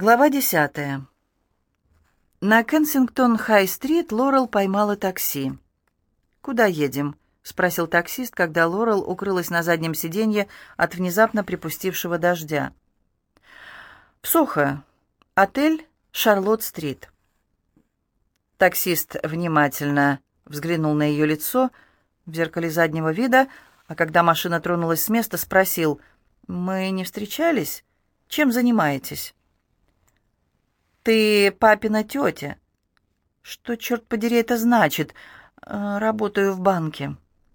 Глава 10. На Кенсингтон-Хай-стрит Лорел поймала такси. «Куда едем?» — спросил таксист, когда Лорел укрылась на заднем сиденье от внезапно припустившего дождя. «В Сохо. Отель Шарлотт-стрит». Таксист внимательно взглянул на ее лицо в зеркале заднего вида, а когда машина тронулась с места, спросил: «Мы не встречались? Чем занимаетесь?» «Ты папина тетя». «Что, черт подери, это значит? Работаю в банке».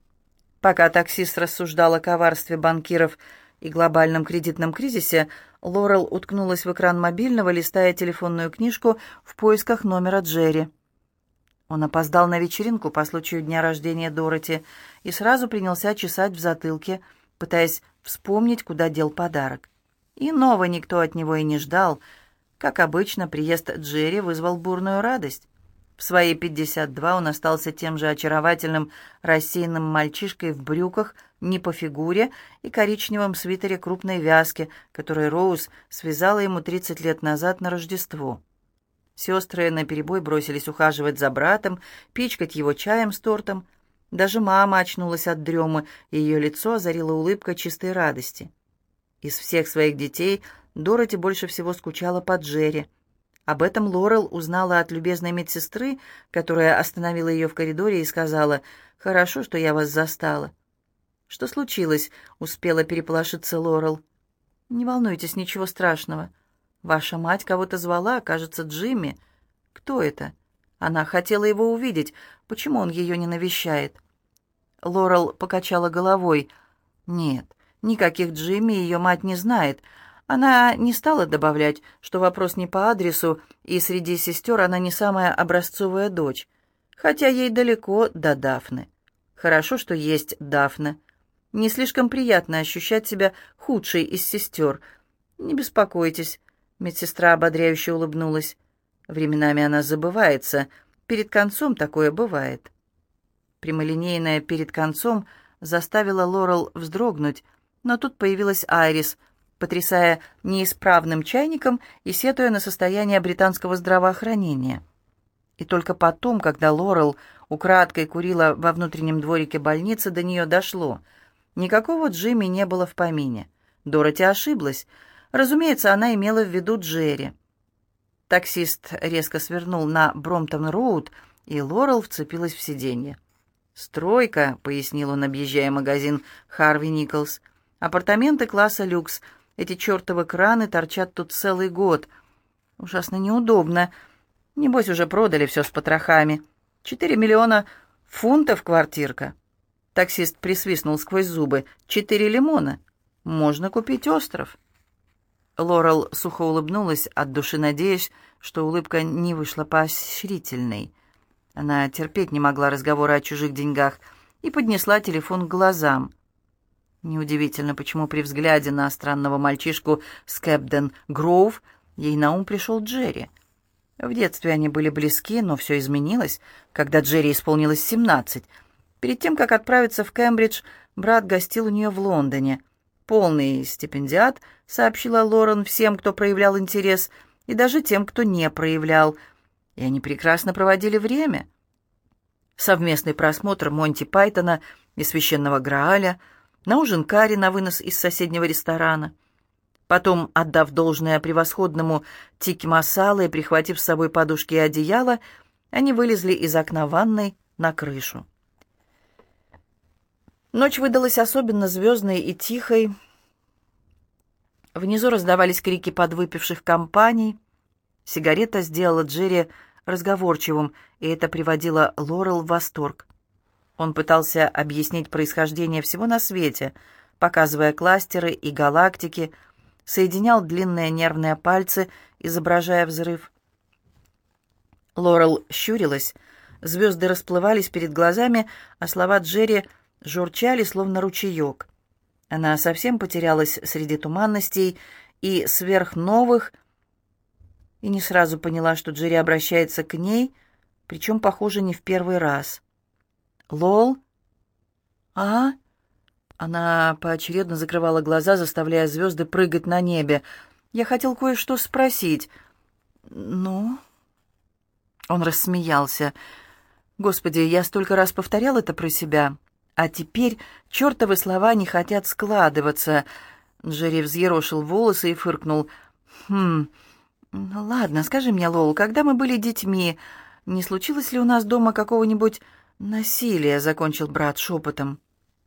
Пока таксист рассуждал о коварстве банкиров и глобальном кредитном кризисе, Лорел уткнулась в экран мобильного, листая телефонную книжку в поисках номера Джерри. Он опоздал на вечеринку по случаю дня рождения Дороти и сразу принялся чесать в затылке, пытаясь вспомнить, куда дел подарок. Иного никто от него и не ждал. Как обычно, приезд Джерри вызвал бурную радость. В свои 52 он остался тем же очаровательным, рассеянным мальчишкой в брюках, не по фигуре, и коричневом свитере крупной вязки, который Роуз связала ему 30 лет назад на Рождество. Сестры наперебой бросились ухаживать за братом, пичкать его чаем с тортом. Даже мама очнулась от дремы, и ее лицо озарила улыбка чистой радости. Из всех своих детей Дороти больше всего скучала по Джерри. Об этом Лорел узнала от любезной медсестры, которая остановила ее в коридоре и сказала: «Хорошо, что я вас застала». «Что случилось?» — успела переполошиться Лорел. «Не волнуйтесь, ничего страшного. Ваша мать кого-то звала, кажется, Джимми. Кто это? Она хотела его увидеть. Почему он ее не навещает?» Лорел покачала головой. «Нет, никаких Джимми ее мать не знает». Она не стала добавлять, что вопрос не по адресу, и среди сестер она не самая образцовая дочь, хотя ей далеко до Дафны. Хорошо, что есть Дафна. Не слишком приятно ощущать себя худшей из сестер. «Не беспокойтесь», — медсестра ободряюще улыбнулась. «Временами она забывается. Перед концом такое бывает». Прямолинейное «перед концом» заставило Лорел вздрогнуть, но тут появилась Айрис, потрясая неисправным чайником и сетуя на состояние британского здравоохранения. И только потом, когда Лорел украдкой курила во внутреннем дворике больницы, до нее дошло. Никакого Джимми не было в помине. Дороти ошиблась. Разумеется, она имела в виду Джерри. Таксист резко свернул на Бромптон-роуд, и Лорел вцепилась в сиденье. «Стройка», — пояснил он, объезжая магазин Харви Николс. «Апартаменты класса люкс. Эти чертовы краны торчат тут целый год. Ужасно неудобно. Небось, уже продали все с потрохами. 4 миллиона фунтов квартирка». Таксист присвистнул сквозь зубы. 4 лимона. Можно купить остров. Лорел сухо улыбнулась, от души надеясь, что улыбка не вышла поощрительной. Она терпеть не могла разговора о чужих деньгах и поднесла телефон к глазам. Неудивительно, почему при взгляде на странного мальчишку с Кэпден-Гроув ей на ум пришел Джерри. В детстве они были близки, но все изменилось, когда Джерри исполнилось 17. Перед тем, как отправиться в Кембридж, брат гостил у нее в Лондоне. Полный стипендиат, сообщила Лорен всем, кто проявлял интерес, и даже тем, кто не проявлял. И они прекрасно проводили время. Совместный просмотр Монти Пайтона и Священного Грааля, на ужин карри на вынос из соседнего ресторана. Потом, отдав должное превосходному тикки-масала и прихватив с собой подушки и одеяло, они вылезли из окна ванной на крышу. Ночь выдалась особенно звездной и тихой. Внизу раздавались крики подвыпивших компаний. Сигарета сделала Джерри разговорчивым, и это приводило Лорел в восторг. Он пытался объяснить происхождение всего на свете, показывая кластеры и галактики, соединял длинные нервные пальцы, изображая взрыв. Лорел щурилась, звезды расплывались перед глазами, а слова Джерри журчали, словно ручеек. Она совсем потерялась среди туманностей и сверхновых, и не сразу поняла, что Джерри обращается к ней, причем, похоже, не в первый раз. «Лол?» «А?» Она поочередно закрывала глаза, заставляя звезды прыгать на небе. Я хотел кое-что спросить». «Ну?» Он рассмеялся. «Господи, я столько раз повторял это про себя, а теперь чертовы слова не хотят складываться». Джерри взъерошил волосы и фыркнул. «Хм, ну ладно, скажи мне, Лол, когда мы были детьми, не случилось ли у нас дома какого-нибудь насилия?» — закончил брат шепотом.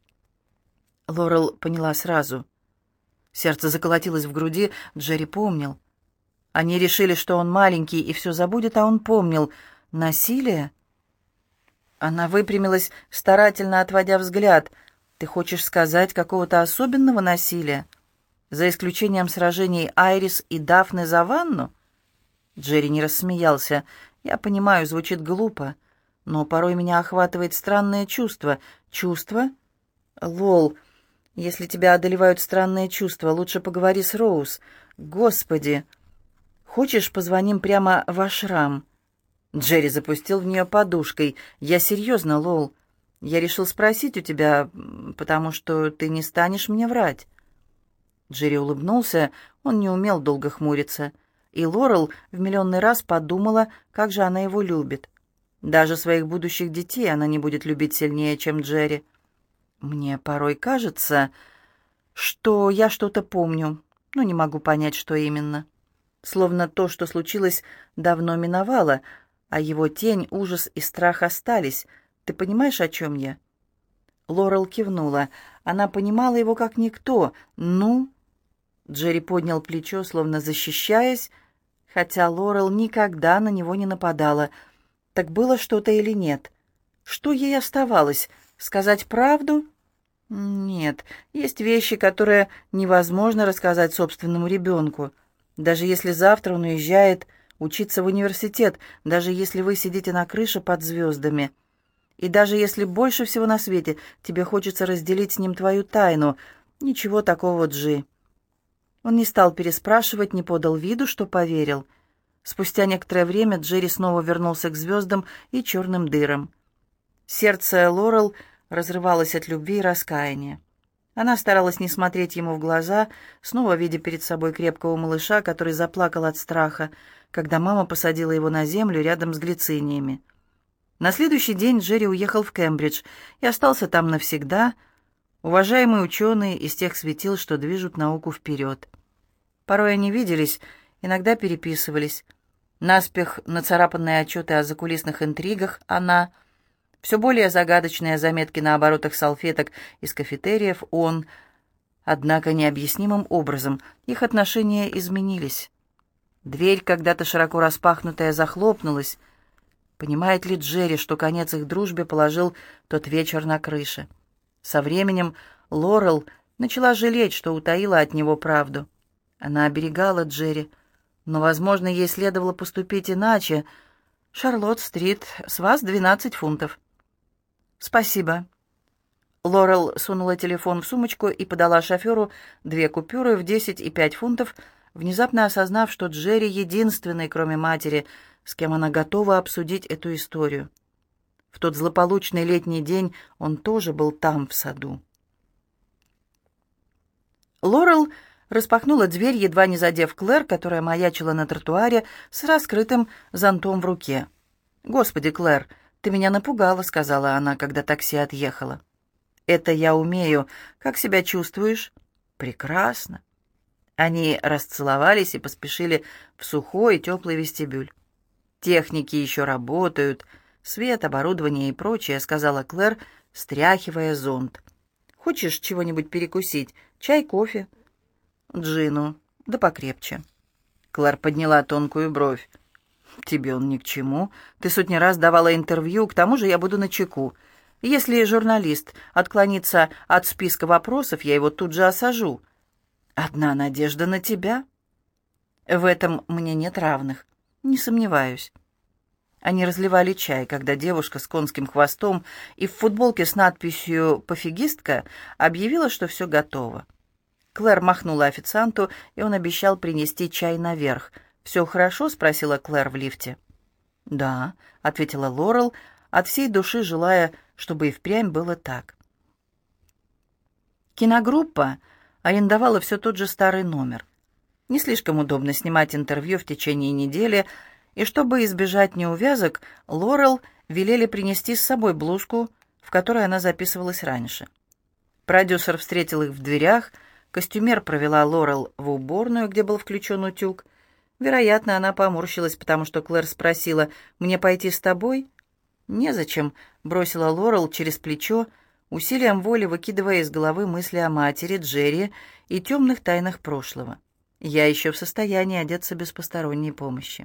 Лорел поняла сразу. Сердце заколотилось в груди, Джерри помнил. Они решили, что он маленький и все забудет, а он помнил. «Насилие?» Она выпрямилась, старательно отводя взгляд. «Ты хочешь сказать, какого-то особенного насилия? За исключением сражений Айрис и Дафны за ванну?» Джерри не рассмеялся. «Я понимаю, звучит глупо, но порой меня охватывает странное чувство». «Чувство?» «Лол, если тебя одолевают странные чувства, лучше поговори с Роуз. Господи! Хочешь, позвоним прямо в ашрам?» Джерри запустил в нее подушкой. «Я серьезно, Лол. Я решил спросить у тебя, потому что ты не станешь мне врать». Джерри улыбнулся, он не умел долго хмуриться. И Лорел в миллионный раз подумала, как же она его любит. Даже своих будущих детей она не будет любить сильнее, чем Джерри. «Мне порой кажется, что я что-то помню, но не могу понять, что именно. Словно то, что случилось, давно миновало, а его тень, ужас и страх остались. Ты понимаешь, о чем я?» Лорел кивнула. Она понимала его как никто. «Ну?» Джерри поднял плечо, словно защищаясь, хотя Лорел никогда на него не нападала. Так было что-то или нет? Что ей оставалось? Сказать правду? Нет, есть вещи, которые невозможно рассказать собственному ребенку. Даже если завтра он уезжает учиться в университет, даже если вы сидите на крыше под звездами, и даже если больше всего на свете тебе хочется разделить с ним твою тайну, ничего такого, Джи. Он не стал переспрашивать, не подал виду, что поверил. Спустя некоторое время Джерри снова вернулся к звездам и черным дырам. Сердце Лорел разрывалось от любви и раскаяния. Она старалась не смотреть ему в глаза, снова видя перед собой крепкого малыша, который заплакал от страха, когда мама посадила его на землю рядом с глициниями. На следующий день Джерри уехал в Кембридж и остался там навсегда, уважаемый ученый из тех светил, что движут науку вперед. Порой они виделись, иногда переписывались. Наспех нацарапанные отчеты о закулисных интригах она, все более загадочные заметки на оборотах салфеток из кафетериев он. Однако необъяснимым образом их отношения изменились. Дверь, когда-то широко распахнутая, захлопнулась. Понимает ли Джерри, что конец их дружбе положил тот вечер на крыше? Со временем Лорел начала жалеть, что утаила от него правду. Она оберегала Джерри, но, возможно, ей следовало поступить иначе. «Шарлотт-стрит, с вас 12 фунтов». «Спасибо». Лорел сунула телефон в сумочку и подала шоферу 2 купюры в 10 и 5 фунтов, внезапно осознав, что Джерри единственный, кроме матери, с кем она готова обсудить эту историю. В тот злополучный летний день он тоже был там, в саду. Лорел распахнула дверь, едва не задев Клэр, которая маячила на тротуаре с раскрытым зонтом в руке. «Господи, Клэр, ты меня напугала», — сказала она, когда такси отъехало. «Это я умею. Как себя чувствуешь?» «Прекрасно». Они расцеловались и поспешили в сухой и теплый вестибюль. «Техники еще работают. Свет, оборудование и прочее», — сказала Клэр, стряхивая зонт. «Хочешь чего-нибудь перекусить? Чай, кофе?» «Джину, да покрепче». Клэр подняла тонкую бровь. «Тебе он ни к чему. Ты сотни раз давала интервью, к тому же я буду начеку. Если журналист отклонится от списка вопросов, я его тут же осажу. Одна надежда на тебя. В этом мне нет равных, не сомневаюсь». Они разливали чай, когда девушка с конским хвостом и в футболке с надписью «Пофигистка» объявила, что все готово. Клэр махнула официанту, и он обещал принести чай наверх. «Все хорошо?» — спросила Клэр в лифте. «Да», — ответила Лорел, от всей души желая, чтобы и впрямь было так. Киногруппа арендовала все тот же старый номер. Не слишком удобно снимать интервью в течение недели, и чтобы избежать неувязок, Лорел велели принести с собой блузку, в которой она записывалась раньше. Продюсер встретил их в дверях, костюмер провела Лорел в уборную, где был включен утюг. Вероятно, она поморщилась, потому что Клэр спросила: «Мне пойти с тобой?» «Незачем», — бросила Лорел через плечо, усилием воли выкидывая из головы мысли о матери, Джерри и темных тайнах прошлого. «Я еще в состоянии одеться без посторонней помощи».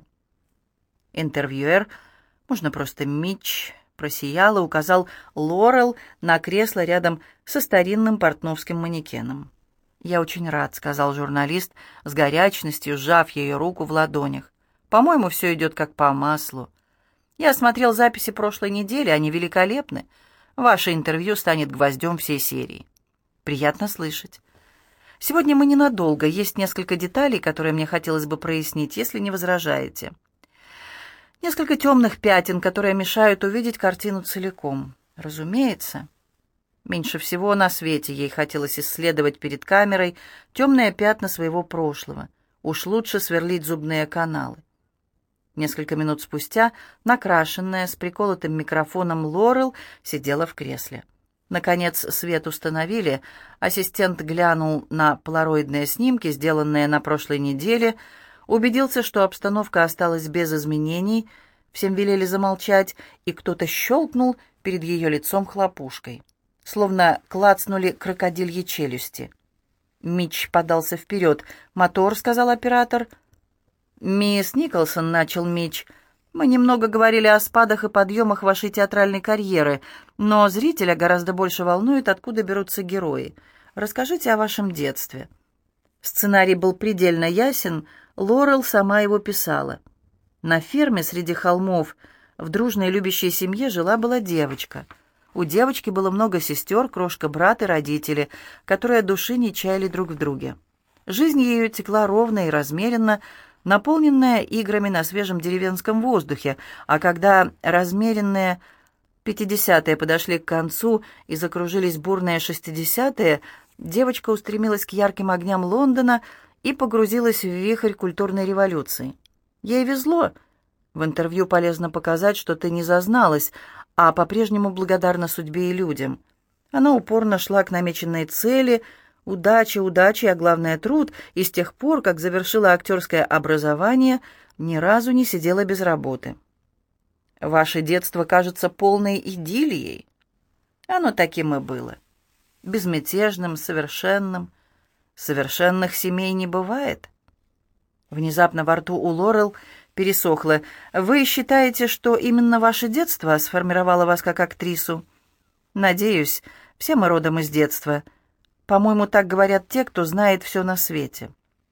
Интервьюер, можно просто Митч, просиял и указал Лорел на кресло рядом со старинным портновским манекеном. «Я очень рад», — сказал журналист, с горячностью сжав ее руку в ладонях. «По-моему, все идет как по маслу. Я смотрел записи прошлой недели, они великолепны. Ваше интервью станет гвоздем всей серии». «Приятно слышать. Сегодня мы ненадолго, есть несколько деталей, которые мне хотелось бы прояснить, если не возражаете. Несколько темных пятен, которые мешают увидеть картину целиком. Разумеется». Меньше всего на свете ей хотелось исследовать перед камерой темные пятна своего прошлого. Уж лучше сверлить зубные каналы. Несколько минут спустя, накрашенная, с приколотым микрофоном, Лорел сидела в кресле. Наконец свет установили, ассистент глянул на полароидные снимки, сделанные на прошлой неделе, убедился, что обстановка осталась без изменений, всем велели замолчать, и кто-то щелкнул перед ее лицом хлопушкой. Словно клацнули крокодильи челюсти. Митч подался вперед. «Мотор», — сказал оператор. «Мисс Николсон», — начал Митч, — «мы немного говорили о спадах и подъемах вашей театральной карьеры, но зрителя гораздо больше волнует, откуда берутся герои. Расскажите о вашем детстве». Сценарий был предельно ясен, Лорел сама его писала. На ферме среди холмов в дружной любящей семье жила-была девочка. У девочки было много сестер, крошка, брат и родители, которые души не чаяли друг в друге. Жизнь ее текла ровно и размеренно, наполненная играми на свежем деревенском воздухе, а когда размеренные 50-е подошли к концу и закружились бурные 60-е, девочка устремилась к ярким огням Лондона и погрузилась в вихрь культурной революции. Ей везло. В интервью полезно показать, что ты не зазналась, а по-прежнему благодарна судьбе и людям. Она упорно шла к намеченной цели, удача, а главное труд, и с тех пор, как завершила актерское образование, ни разу не сидела без работы. Ваше детство кажется полной идиллией. Оно таким и было. Безмятежным, совершенным. Совершенных семей не бывает. Внезапно во рту у Лорел пересохло. «Вы считаете, что именно ваше детство сформировало вас как актрису?» «Надеюсь, все мы родом из детства. По-моему, так говорят те, кто знает все на свете».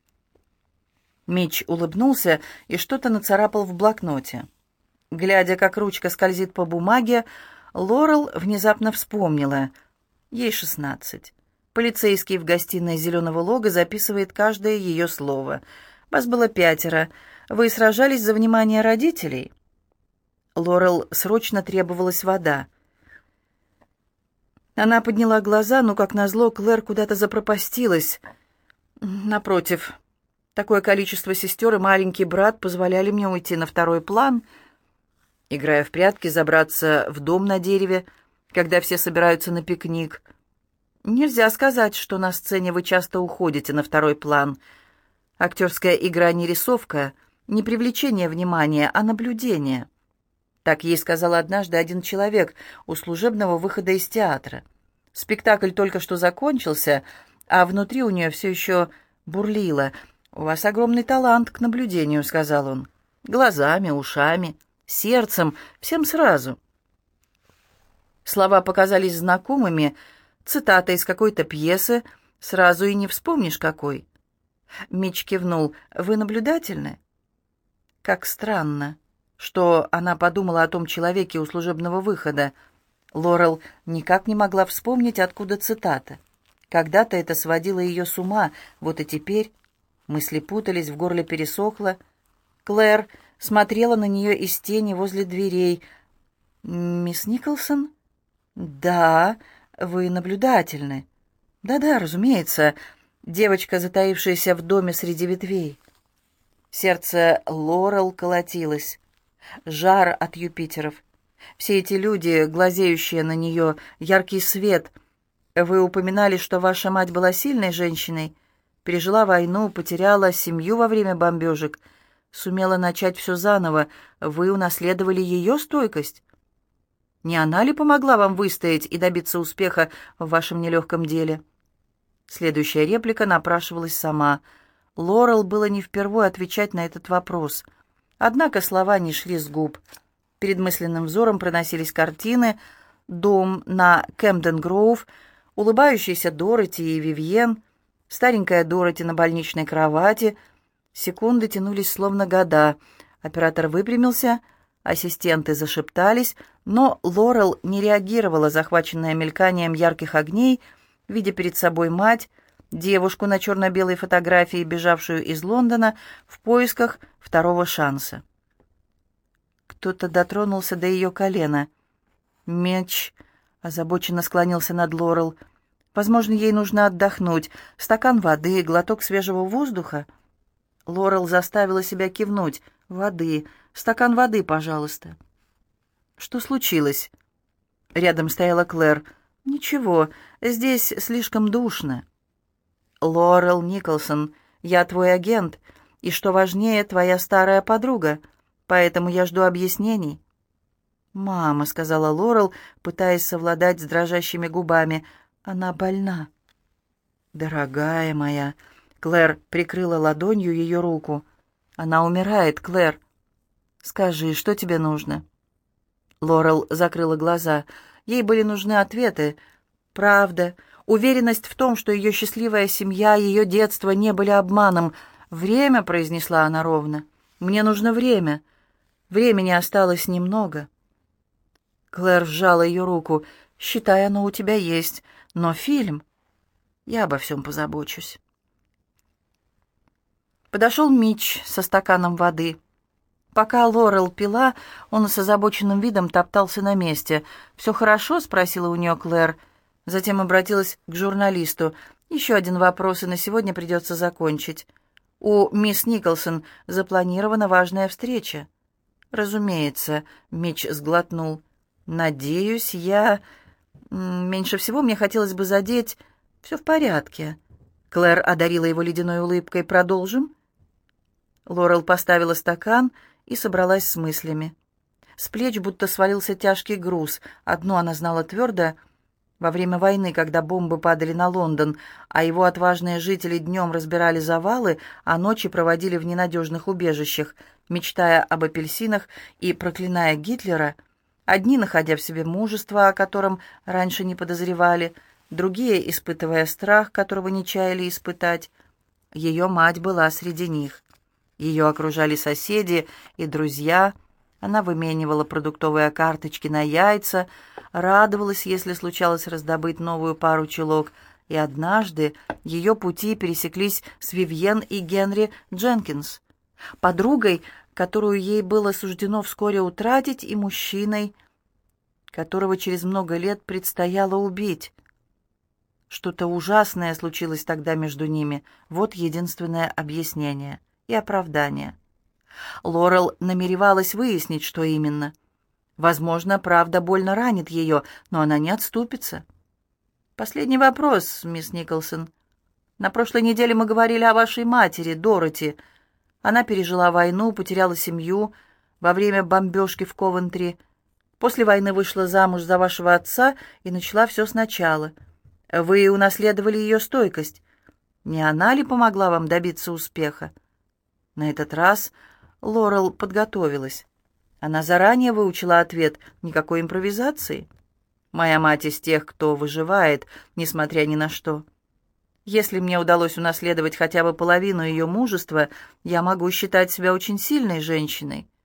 Митч улыбнулся и что-то нацарапал в блокноте. Глядя, как ручка скользит по бумаге, Лорел внезапно вспомнила. Ей 16. Полицейский в гостиной «Зеленого лога» записывает каждое ее слово. «Вас было 5. Вы сражались за внимание родителей?» Лорел срочно требовалась вода. Она подняла глаза, но, как назло, Клэр куда-то запропастилась. Напротив, такое количество сестер и маленький брат позволяли мне уйти на второй план, играя в прятки, забраться в дом на дереве, когда все собираются на пикник. Нельзя сказать, что на сцене вы часто уходите на второй план. Актерская игра не рисовка, не привлечение внимания, а наблюдение. Так ей сказал однажды один человек у служебного выхода из театра. Спектакль только что закончился, а внутри у нее все еще бурлило. «У вас огромный талант к наблюдению», — сказал он. «Глазами, ушами, сердцем, всем сразу». Слова показались знакомыми, цитата из какой-то пьесы, сразу и не вспомнишь какой. Митч кивнул. «Вы наблюдательны?» Как странно, что она подумала о том человеке у служебного выхода. Лорел никак не могла вспомнить, откуда цитата. Когда-то это сводило ее с ума, вот и теперь мысли путались, в горле пересохло. Клэр смотрела на нее из тени возле дверей. «Мисс Николсон?» «Да, вы наблюдательны». «Да-да, разумеется. девочка, затаившаяся в доме среди ветвей. Сердце Лорел колотилось. Жар от Юпитеров. Все эти люди, глазеющие на нее, яркий свет. Вы упоминали, что ваша мать была сильной женщиной, пережила войну, потеряла семью во время бомбежек, сумела начать все заново. Вы унаследовали ее стойкость? Не она ли помогла вам выстоять и добиться успеха в вашем нелегком деле? Следующая реплика напрашивалась сама. Лорел было не впервой отвечать на этот вопрос. Однако слова не шли с губ. Перед мысленным взором проносились картины: дом на Кэмден-Гроув, улыбающиеся Дороти и Вивьен, старенькая Дороти на больничной кровати. Секунды тянулись словно года. Оператор выпрямился, ассистенты зашептались, но Лорел не реагировала, захваченная мельканием ярких огней, видя перед собой мать, девушку на черно-белой фотографии, бежавшую из Лондона в поисках второго шанса. Кто-то дотронулся до ее колена. Меч озабоченно склонился над Лорел. Возможно, ей нужно отдохнуть. Стакан воды, глоток свежего воздуха. Лорел заставила себя кивнуть. «Воды. Стакан воды, пожалуйста». «Что случилось?» Рядом стояла Клэр. «Ничего, здесь слишком душно». «Лорел Николсон, я твой агент, и, что важнее, твоя старая подруга, поэтому я жду объяснений». «Мама», — сказала Лорел, пытаясь совладать с дрожащими губами, — «она больна». «Дорогая моя», — Клэр прикрыла ладонью ее руку, — «она умирает, Клэр. Скажи, что тебе нужно?» Лорел закрыла глаза. Ей были нужны ответы. Правда, уверенность в том, что ее счастливая семья, ее детство не были обманом. «Время», — произнесла она ровно, — «мне нужно время. Времени осталось немного». Клэр сжала ее руку. «Считай, оно у тебя есть. Но фильм... Я обо всем позабочусь». Подошел Митч со стаканом воды. Пока Лорел пила, он с озабоченным видом топтался на месте. «Все хорошо?» — спросила у нее Клэр. Затем обратилась к журналисту. «Еще один вопрос, и на сегодня придется закончить. У мисс Николсон запланирована важная встреча». «Разумеется», — Митч сглотнул. «Надеюсь, я... Меньше всего мне хотелось бы задеть... Все в порядке». Клэр одарила его ледяной улыбкой. «Продолжим?» Лорел поставила стакан и собралась с мыслями. С плеч будто свалился тяжкий груз. Одно она знала твердо: во время войны, когда бомбы падали на Лондон, а его отважные жители днем разбирали завалы, а ночи проводили в ненадежных убежищах, мечтая об апельсинах и проклиная Гитлера, одни находя в себе мужество, о котором раньше не подозревали, другие испытывая страх, которого не чаяли испытать. Ее мать была среди них. Ее окружали соседи и друзья. Она выменивала продуктовые карточки на яйца, радовалась, если случалось раздобыть новую пару чулок, и однажды ее пути пересеклись с Вивьен и Генри Дженкинс, подругой, которую ей было суждено вскоре утратить, и мужчиной, которого через много лет предстояло убить. Что-то ужасное случилось тогда между ними. Вот единственное объяснение и оправдание. Лорел намеревалась выяснить, что именно. Возможно, правда больно ранит ее, но она не отступится. «Последний вопрос, мисс Николсон. На прошлой неделе мы говорили о вашей матери, Дороти. Она пережила войну, потеряла семью во время бомбежки в Ковентри. После войны вышла замуж за вашего отца и начала все сначала. Вы унаследовали ее стойкость. Не она ли помогла вам добиться успеха?» На этот раз Лорел подготовилась. Она заранее выучила ответ, никакой импровизации. «Моя мать из тех, кто выживает, несмотря ни на что. Если мне удалось унаследовать хотя бы половину ее мужества, я могу считать себя очень сильной женщиной.